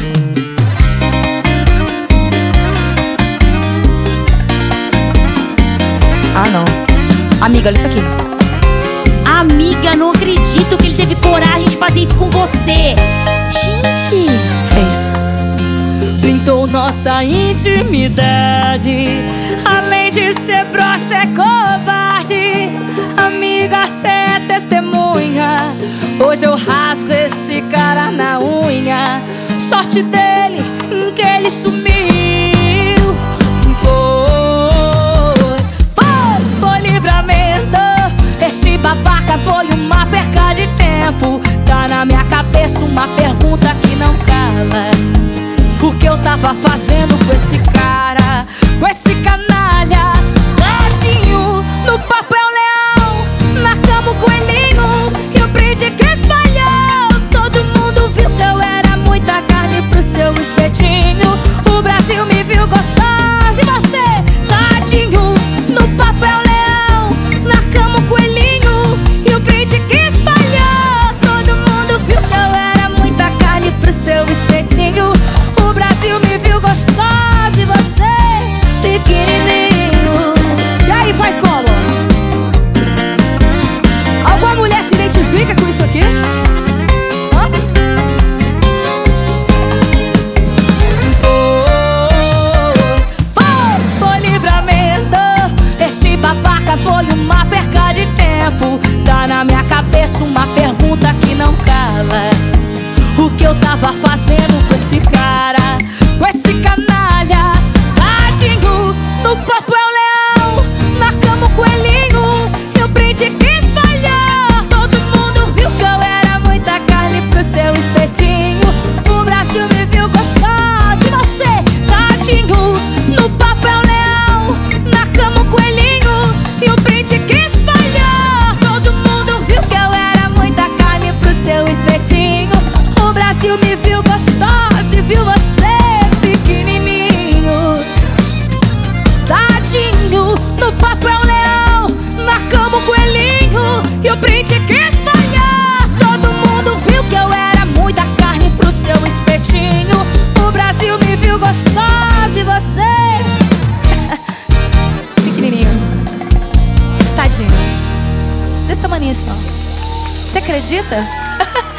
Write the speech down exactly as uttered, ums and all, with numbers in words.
Ah, não. Amiga, olha isso aqui. Amiga, não acredito que ele teve coragem de fazer isso com você. Gente, fez. Pintou nossa intimidade. Além de ser broxa, é covarde. Amiga, cê é testemunha. Hoje eu rasgo esse cara na unha. Sorte dele que ele sumiu. Foi, foi, foi livramento. Esse babaca foi uma perca de tempo. Tá na minha cabeça uma pergunta que não cala: o que eu tava fazendo com esse cara, com esse canalha? Tadinho, no papel leão, na cama o coelhinho e o brinde que espalhou. Todo mundo viu que eu era muita carne pro seu espetinho. O Brasil me viu gostosa e você, tadinho, no papel leão, na cama o coelhinho e o brinde que espalhou. Todo mundo viu que eu era muita carne pro seu espetinho. O Brasil me viu gostosa e você, pequenininho. E aí, faz como? Alguma mulher se identifica com isso aqui? Hã? Foi, foi, foi livramento. Esse babaca foi uma perca de tempo. Tá na minha cabeça uma pergunta que não cala: o que eu tava fazendo com esse cara, com esse canalha? Tadinho, no papel leão, na cama o coelhinho e o brinde que espalhou. Todo mundo viu que eu era muita carne pro seu espetinho. O Brasil me viu gostosa e você, tadinho, no papel leão, na cama o coelhinho e o brinde que espalhou. Todo mundo viu que eu era muita carne pro seu espetinho. O Brasil me viu gostosa e viu você, pequenininho. Tadinho, no papel leão, na cama o coelhinho e o brinde que espalhou. Todo mundo viu que eu era muita carne pro seu espetinho. O Brasil me viu gostosa e você, pequenininho. Tadinho, desse tamanho assim, ó. Você acredita?